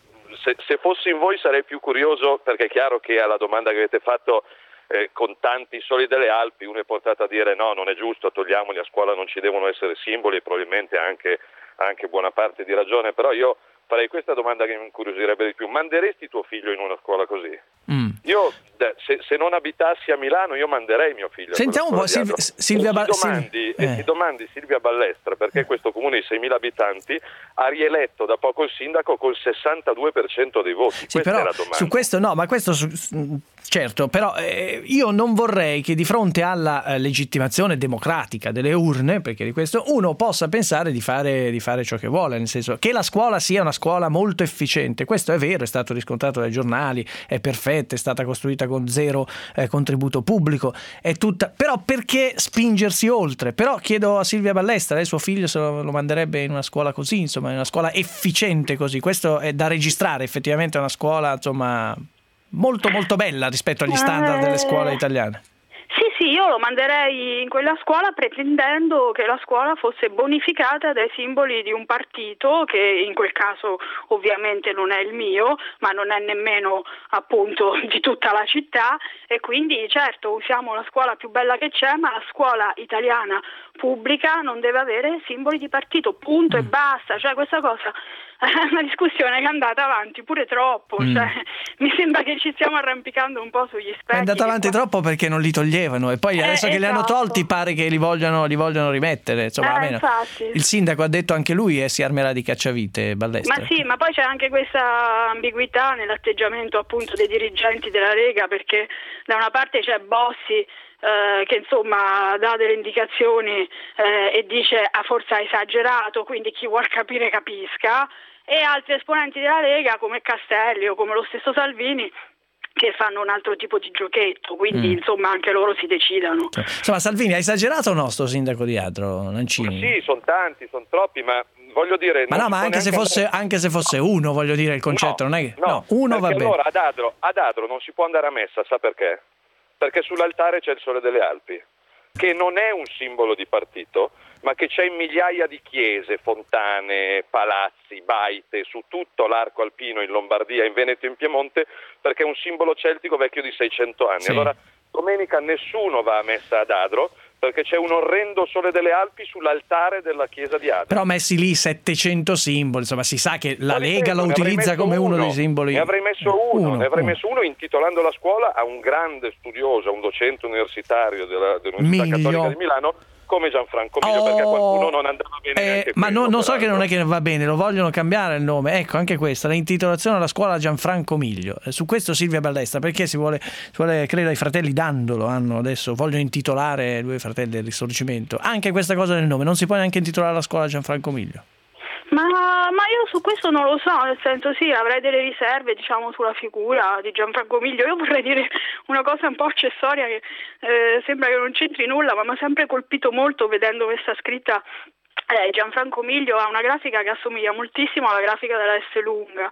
se, se fossi in voi sarei più curioso, perché è chiaro che alla domanda che avete fatto eh, con tanti soli delle Alpi uno è portato a dire no, non è giusto, togliamoli, a scuola non ci devono essere simboli, e probabilmente anche, anche buona parte di ragione, però io farei questa domanda che mi incuriosirebbe di più: manderesti tuo figlio in una scuola così? Mm. Io se, se non abitassi a Milano io manderei mio figlio. Sentiamo un po' Silvia, Silvia Ba- ti domandi, Silvia, eh. ti domandi Silvia Ballestra perché eh. questo comune di seimila abitanti ha rieletto da poco il sindaco col sessantadue per cento dei voti. Sì, questa però è la domanda. Su questo no, ma questo su, certo, però eh, io non vorrei che di fronte alla eh, legittimazione democratica delle urne, perché di questo uno possa pensare di fare, di fare ciò che vuole, nel senso che la scuola sia una scuola molto efficiente. Questo è vero, è stato riscontrato dai giornali, è perfetta, è stata costruita con zero eh, contributo pubblico, è tutta, però perché spingersi oltre? Però chiedo a Silvia Ballestra, lei suo figlio se lo, lo manderebbe in una scuola così, insomma, in una scuola efficiente così? Questo è da registrare, effettivamente è una scuola, insomma, molto molto bella rispetto agli standard delle scuole italiane. Sì, sì, io lo manderei in quella scuola pretendendo che la scuola fosse bonificata dai simboli di un partito, che in quel caso ovviamente non è il mio, ma non è nemmeno appunto di tutta la città, e quindi certo usiamo la scuola più bella che c'è, ma la scuola italiana pubblica non deve avere simboli di partito, punto mm. e basta. Cioè questa cosa è una discussione che è andata avanti pure troppo, mm. cioè, mi sembra che ci stiamo arrampicando un po' sugli specchi. È andata avanti qua... troppo perché non li toglievano, e poi adesso eh, che esatto. li hanno tolti pare che li vogliono, li vogliono rimettere, insomma, eh, almeno il sindaco ha detto anche lui e si armerà di cacciavite, Ballestra. Ma sì, ma poi c'è anche questa ambiguità nell'atteggiamento appunto dei dirigenti della Lega, perché da una parte c'è Bossi Eh, che insomma dà delle indicazioni eh, e dice ah, forse ha esagerato, quindi chi vuol capire capisca, e altri esponenti della Lega come Castelli o come lo stesso Salvini che fanno un altro tipo di giochetto, quindi mm. insomma anche loro si decidano. Insomma, Salvini ha esagerato o no sto sindaco di Adro, Nancini? Sì, sono tanti, sono troppi, ma voglio dire... Ma no, ma anche se, fosse, anche se fosse uno, voglio dire, il concetto no, non è che... No, no uno va bene. Allora ad Adro, ad Adro non si può andare a messa, sa perché? Perché sull'altare c'è il Sole delle Alpi, che non è un simbolo di partito, ma che c'è in migliaia di chiese, fontane, palazzi, baite, su tutto l'arco alpino in Lombardia, in Veneto e in Piemonte, perché è un simbolo celtico vecchio di seicento anni. Sì. Allora domenica nessuno va a messa ad Adro, perché c'è un orrendo Sole delle Alpi sull'altare della chiesa di Adro. Però messi lì settecento simboli, insomma si sa che la Quali Lega lo utilizza come uno, uno dei simboli. Ne avrei messo uno, uno ne avrei uno. messo uno intitolando la scuola a un grande studioso, a un docente universitario della, dell'Università Miglio. Cattolica di Milano, come Gianfranco Miglio, oh, perché a qualcuno non andava bene eh, neanche ma quello, no, non so peraltro. che non è che va bene, lo vogliono cambiare il nome, ecco anche questa, l'intitolazione alla scuola Gianfranco Miglio. Eh, su questo Silvia Ballestra, perché si vuole, si vuole credo ai fratelli Dandolo hanno adesso, vogliono intitolare due fratelli del Risorgimento, anche questa cosa del nome, non si può neanche intitolare la scuola Gianfranco Miglio? Ma, ma io su questo non lo so, nel senso sì, avrei delle riserve diciamo sulla figura di Gianfranco Miglio. Io vorrei dire una cosa un po' accessoria che eh, sembra che non c'entri nulla, ma mi ha sempre colpito molto vedendo questa scritta. Eh, Gianfranco Miglio ha una grafica che assomiglia moltissimo alla grafica della S lunga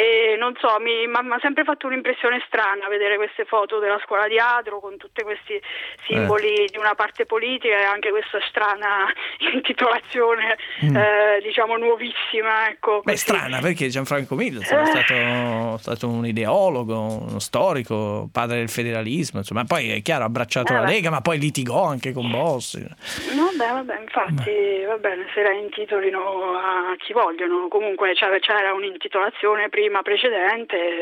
e non so, mi ha sempre fatto un'impressione strana vedere queste foto della scuola di Adro con tutti questi simboli eh. di una parte politica e anche questa strana intitolazione mm. eh, diciamo nuovissima, ecco. Beh, strana perché Gianfranco Miglio è stato, stato un ideologo, uno storico, padre del federalismo, insomma, poi è chiaro ha abbracciato eh, la Lega, ma poi litigò anche con Bossi. Vabbè, vabbè, infatti va bene, se la intitolino a chi vogliono, comunque c'era, c'era un'intitolazione prima precedente,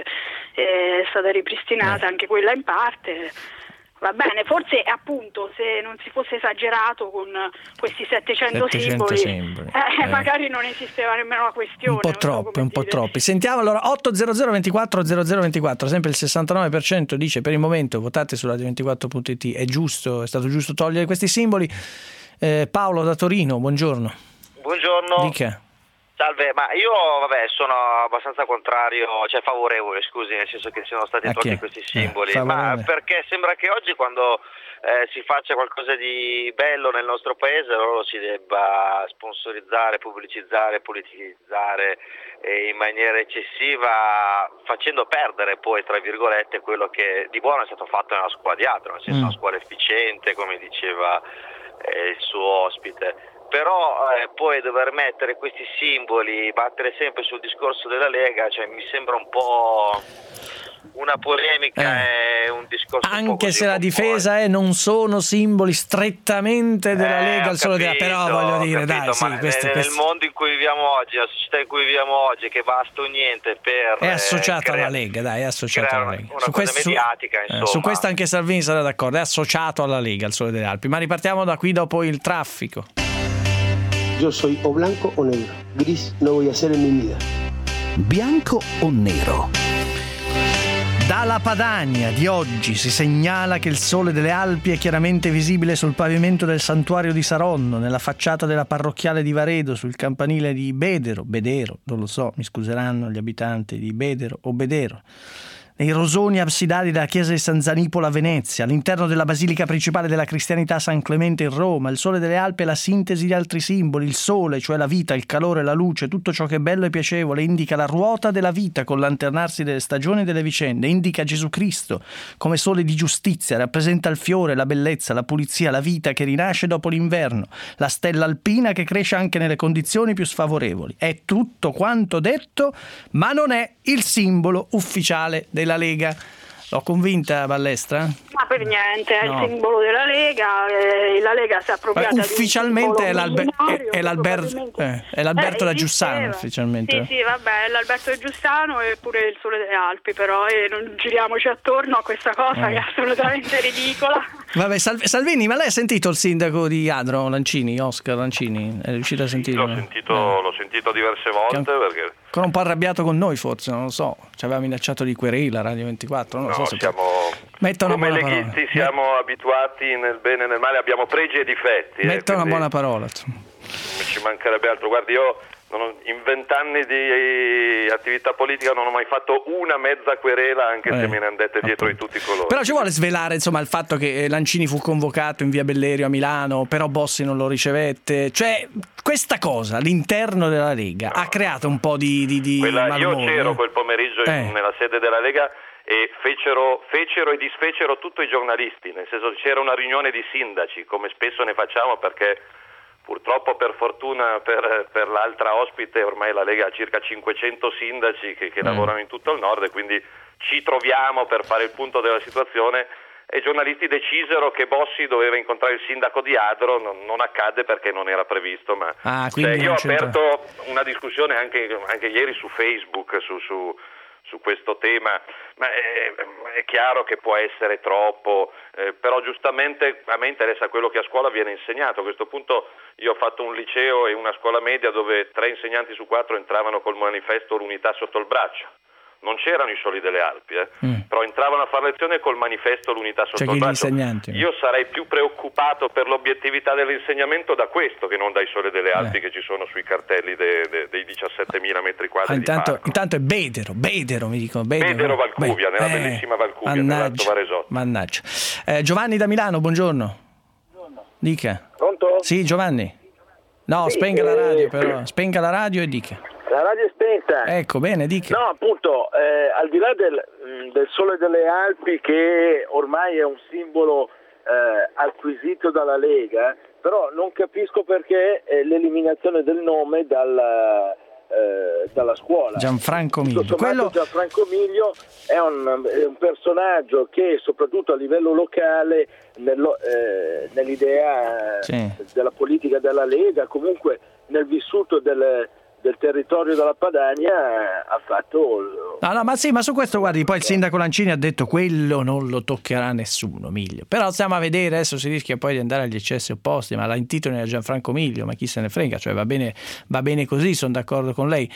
è stata ripristinata eh. anche quella in parte. Va bene, forse appunto se non si fosse esagerato con questi settecento, settecento simboli, simboli. Eh, eh. magari non esisteva nemmeno la questione. Un po' troppi, un po' troppi. Sentiamo allora otto zero zero ventiquattro zero zero ventiquattro, sempre il sessantanove per cento dice per il momento votate su radio ventiquattro punto it, è giusto, è stato giusto togliere questi simboli. Eh, Paolo da Torino, buongiorno. Buongiorno. Dica. Salve, ma io vabbè sono abbastanza contrario, cioè favorevole, scusi, nel senso che siano stati tolti questi simboli, eh, ma perché sembra che oggi quando eh, si faccia qualcosa di bello nel nostro paese allora lo si debba sponsorizzare, pubblicizzare, politicizzare eh, in maniera eccessiva, facendo perdere poi tra virgolette quello che di buono è stato fatto nella scuola di Adro, nel senso mm. una scuola efficiente, come diceva eh, il suo ospite. però eh, poi dover mettere questi simboli, battere sempre sul discorso della Lega, cioè mi sembra un po' una polemica e eh. un discorso anche un po' così, se la difesa è non sono simboli strettamente della eh, Lega, il solo della, però voglio dire, capito, dai, sì, ma questo, nel, questo... nel mondo in cui viviamo oggi, la società in cui viviamo oggi, che basta o niente per è associata eh, alla Lega, dai, è associato alla Lega. Una Su cosa questo, mediatica, su, insomma. Eh, su questo anche Salvini sarà d'accordo, è associato alla Lega, il Sole delle Alpi. Ma ripartiamo da qui dopo il traffico. Yo soy o blanco o negro. Gris no voy a ser en mi vida. Bianco o nero? Dalla Padania di oggi si segnala che il Sole delle Alpi è chiaramente visibile sul pavimento del santuario di Saronno, nella facciata della parrocchiale di Varedo, sul campanile di Bedero, Bedero, non lo so, mi scuseranno gli abitanti di Bedero o Bedero, nei rosoni absidali della chiesa di San Zanipola a Venezia, all'interno della basilica principale della cristianità San Clemente in Roma. Il Sole delle Alpi è la sintesi di altri simboli. Il sole, cioè la vita, il calore, la luce, tutto ciò che è bello e piacevole, indica la ruota della vita con l'alternarsi delle stagioni e delle vicende, indica Gesù Cristo come sole di giustizia, rappresenta il fiore, la bellezza, la pulizia, la vita che rinasce dopo l'inverno, la stella alpina che cresce anche nelle condizioni più sfavorevoli. È tutto quanto detto, ma non è il simbolo ufficiale della Lega. L'ho convinta, Ballestra? Ma per niente, è no. il simbolo della Lega, eh, la Lega si è appropriata Beh, ufficialmente di un è, l'alber- è, è l'Alberto, probabilmente... eh, è l'Alberto eh, da Giussano ufficialmente. Sì, sì, vabbè, è l'Alberto da Giussano e pure il Sole delle Alpi, però e non giriamoci attorno a questa cosa eh. che è assolutamente ridicola. Vabbè, Sal- Salvini, ma lei ha sentito il sindaco di Adro, Lancini, Oscar Lancini? È riuscito a sentirlo? L'ho sentito, eh. l'ho sentito diverse volte perché... ancora un po' arrabbiato con noi forse, non lo so, ci aveva minacciato di querela Radio ventiquattro, non lo no, so se siamo, metta una come buona leghisti parola. siamo Beh. abituati nel bene e nel male, abbiamo pregi e difetti. Metta eh, una buona parola. Ci mancherebbe altro. Guardi, io non ho, in vent'anni di attività politica non ho mai fatto una mezza querela, anche eh, se me ne andate dietro di tutti i colori. Però ci vuole svelare insomma il fatto che Lancini fu convocato in via Bellerio a Milano, però Bossi non lo ricevette, cioè questa cosa all'interno della Lega no. ha creato un po' di, di, di Quella, io c'ero eh? quel pomeriggio eh. in, nella sede della Lega e fecero, fecero e disfecero tutto i giornalisti, nel senso che c'era una riunione di sindaci, come spesso ne facciamo, perché purtroppo per fortuna per, per l'altra ospite ormai la Lega ha circa cinquecento sindaci che, che mm. lavorano in tutto il nord e quindi ci troviamo per fare il punto della situazione e i giornalisti decisero che Bossi doveva incontrare il sindaco di Adro, non, non accadde perché non era previsto, ma ah, cioè, io ho aperto una discussione anche, anche ieri su Facebook su, su su questo tema, ma è, è chiaro che può essere troppo, eh, però giustamente a me interessa quello che a scuola viene insegnato. A questo punto io ho fatto un liceo e una scuola media dove tre insegnanti su quattro entravano col manifesto l'unità sotto il braccio. Non c'erano i Soli delle Alpi, eh, mm. però entravano a fare lezione col manifesto l'unità sotto cioè il braccio. Io sarei più preoccupato per l'obiettività dell'insegnamento da questo che non dai Sole delle Alpi eh. che ci sono sui cartelli de, de, dei diciassettemila metri quadri. Ah, intanto, di intanto è Bedero, Bedero mi dicono. Bedero, Bedero Valcuvia, Beh, nella eh, bellissima Valcuvia, mannaggia, nell'Alto Varesotto. Mannaggia. Eh, Giovanni da Milano, buongiorno. Buongiorno. Dica. Pronto? Sì, Giovanni. No, sì, spenga eh... la radio però, spenga la radio e dica. La radio è spenta. Ecco, bene, dica. No, appunto, eh, al di là del, del Sole delle Alpi, che ormai è un simbolo eh, acquisito dalla Lega, però non capisco perché eh, l'eliminazione del nome dalla, eh, dalla scuola. Gianfranco Miglio. Quello... Gianfranco Miglio è un, è un personaggio che soprattutto a livello locale nello, eh, nell'idea sì. della politica della Lega, comunque nel vissuto del del territorio della Padania ha fatto... No, no, ma sì, ma su questo guardi, poi il sindaco Lancini ha detto quello non lo toccherà nessuno, Miglio. Però stiamo a vedere, adesso si rischia poi di andare agli eccessi opposti, ma la intitolano a Gianfranco Miglio, ma chi se ne frega, cioè va bene, va bene così, sono d'accordo con lei.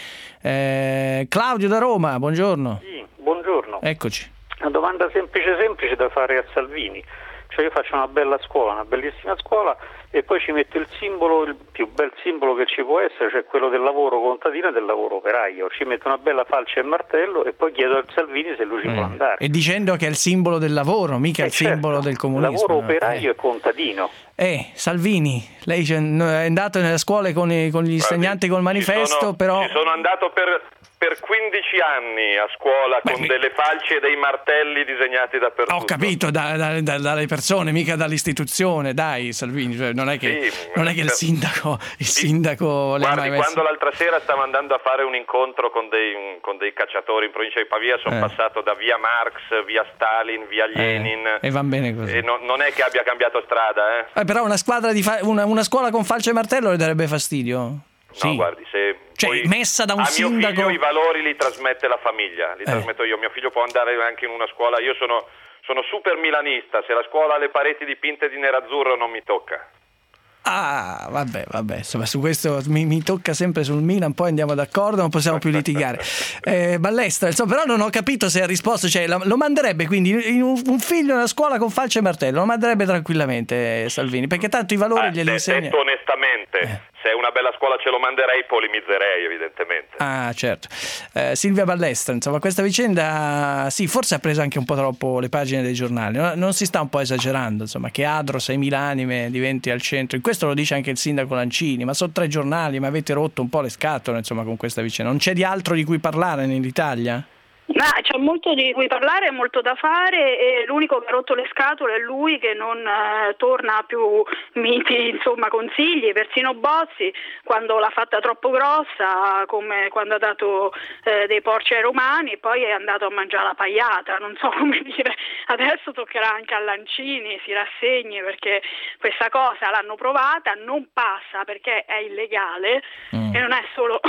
Eh, Claudio da Roma, buongiorno. Sì, buongiorno. Eccoci. Una domanda semplice semplice da fare a Salvini. Cioè io faccio una bella scuola, una bellissima scuola e poi ci metto il simbolo, il più bel simbolo che ci può essere, cioè quello del lavoro contadino e del lavoro operaio. Ci metto una bella falce e martello e poi chiedo a Salvini se lui ci mm. può andare. E dicendo che è il simbolo del lavoro, mica eh il certo, simbolo del comunismo. Lavoro no? operaio eh. e contadino. Eh, Salvini, lei è andato nelle scuole con, i, con gli insegnanti col manifesto, ci sono, però... Ci sono andato per... per quindici anni a scuola. Beh, con mi... delle falci e dei martelli disegnati dappertutto. Ho capito, da, da, da, dalle persone, mica dall'istituzione, dai Salvini, cioè, non è che, sì, non è che il sindaco il sì. sindaco Guardi, quando l'altra sera stavo andando a fare un incontro con dei, con dei cacciatori in provincia di Pavia, sono eh. passato da via Marx, via Stalin, via Lenin, eh. e van bene così. E no, non è che abbia cambiato strada, eh. Eh, però una squadra di fa- una, una scuola con falce e martello le darebbe fastidio? Sì. No, guardi, se cioè, poi messa da un a sindaco... mio figlio i valori li trasmette la famiglia, li eh. trasmetto io. Mio figlio può andare anche in una scuola, io sono, sono super milanista, se la scuola ha le pareti dipinte di nerazzurro non mi tocca. Ah, vabbè, vabbè, insomma, su questo mi, mi tocca sempre sul Milan, poi andiamo d'accordo, non possiamo più litigare. Eh, Ballestra, insomma, però non ho capito se ha risposto, cioè lo manderebbe quindi in un, un figlio nella scuola con falce e martello, lo manderebbe tranquillamente Salvini, perché tanto i valori ah, glieli insegna. Detto onestamente, eh. se è una bella scuola ce lo manderei, polemizzerei evidentemente. Ah, certo. Eh, Silvia Ballestra, insomma, questa vicenda, sì, forse ha preso anche un po' troppo le pagine dei giornali, no? Non si sta un po' esagerando, insomma, che Adro seimila anime diventi al centro, in questo lo dice anche il sindaco Lancini, ma sono tre giornali, ma avete rotto un po' le scatole, insomma, con questa vicenda. Non c'è di altro di cui parlare nell'Italia? No, c'è molto di cui parlare e molto da fare, e l'unico che ha rotto le scatole è lui, che non eh, torna più miti, insomma, consigli. Persino Bossi, quando l'ha fatta troppo grossa, come quando ha dato eh, dei porci ai romani, poi è andato a mangiare la pagliata. Non so come dire, adesso toccherà anche a Lancini, si rassegni, perché questa cosa l'hanno provata, non passa perché è illegale mm. e non è solo...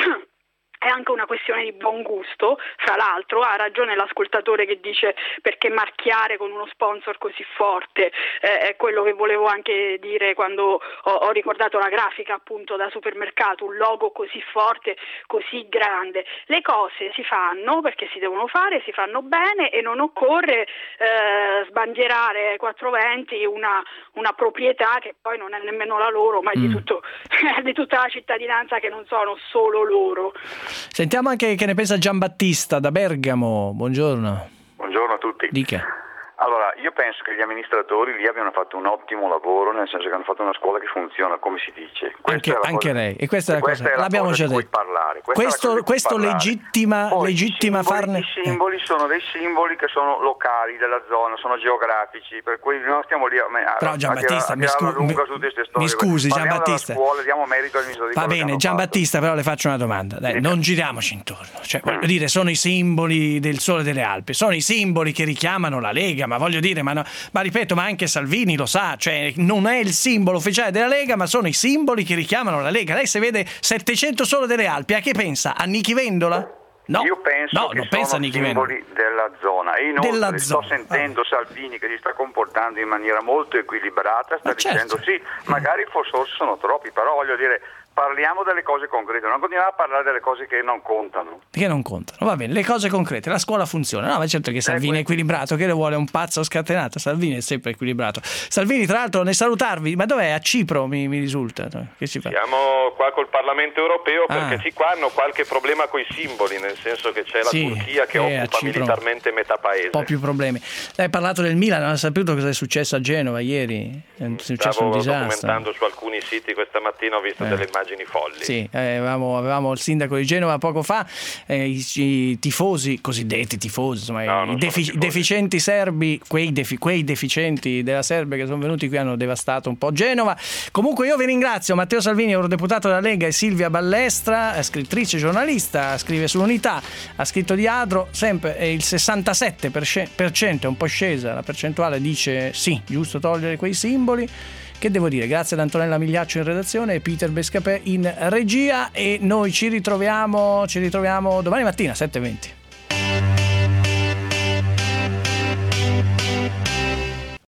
È anche una questione di buon gusto, fra l'altro ha ragione l'ascoltatore che dice perché marchiare con uno sponsor così forte, eh, è quello che volevo anche dire quando ho, ho ricordato la grafica appunto da supermercato, un logo così forte, così grande. Le cose si fanno perché si devono fare, si fanno bene e non occorre eh, sbandierare ai quattrocentoventi una, una proprietà che poi non è nemmeno la loro, ma mm. di, tutto, di tutta la cittadinanza, che non sono solo loro. Sentiamo anche che ne pensa Giambattista da Bergamo. Buongiorno. Buongiorno a tutti. Dica. Allora, io penso che gli amministratori lì abbiano fatto un ottimo lavoro, nel senso che hanno fatto una scuola che funziona, come si dice. Anche, anche lei, e questa è la questa cosa, è la l'abbiamo cosa già detto. Parlare. Questo, questo legittima, Poi, legittima i simboli, farne... I simboli eh. sono dei simboli che sono locali della zona, sono geografici, per cui non stiamo lì a, a, Però Giambattista, a, a mi, scu- mi, mi scusi Giambattista. Scuola, diamo merito agli amministratori. Va bene, Giambattista, però le faccio una domanda. Dai, sì. Non giriamoci intorno. Cioè, voglio dire, sono i simboli del Sole delle Alpi, sono i simboli che richiamano la Lega, ma voglio dire, ma no, ma ripeto, ma anche Salvini lo sa, cioè non è il simbolo ufficiale della Lega, ma sono i simboli che richiamano la Lega. Lei se vede settecento Sole delle Alpi, a che pensa? A Nichi Vendola? No, io penso no, che non sono pensa a simboli della zona, e inoltre della sto zona. sentendo ah. Salvini che si sta comportando in maniera molto equilibrata, sta ma dicendo certo. sì, magari forse sono troppi, però voglio dire, parliamo delle cose concrete, non continuiamo a parlare delle cose che non contano. Che non contano, va bene, le cose concrete, la scuola funziona, no, ma certo che Salvini è equilibrato, che le vuole un pazzo scatenato, Salvini è sempre equilibrato. Salvini, tra l'altro, nel salutarvi, ma dov'è? A Cipro mi, mi risulta. Che si fa? Siamo qua col Parlamento europeo perché ah. sì, qua hanno qualche problema coi simboli, nel senso che c'è la sì, Turchia che occupa militarmente metà paese. Un po' più problemi. Lei ha parlato del Milan, non ha saputo cosa è successo a Genova ieri? È successo Stavo un disastro. documentando su alcuni siti questa mattina, ho visto eh. delle immagini folli. Sì, eh, avevamo, avevamo il sindaco di Genova poco fa, eh, i, i tifosi, cosiddetti tifosi, insomma, no, i defi- tifosi. deficienti serbi, quei, defi- quei deficienti della Serbia che sono venuti qui hanno devastato un po' Genova. Comunque io vi ringrazio, Matteo Salvini, eurodeputato della Lega, e Silvia Ballestra, scrittrice, giornalista, scrive sull'Unità, ha scritto di Adro, sempre eh, il sessantasette per cento è un po' scesa, la percentuale dice sì, giusto togliere quei simboli. Che devo dire? Grazie ad Antonella Migliaccio in redazione e Peter Bescapè in regia, e noi ci ritroviamo ci ritroviamo domani mattina sette e venti.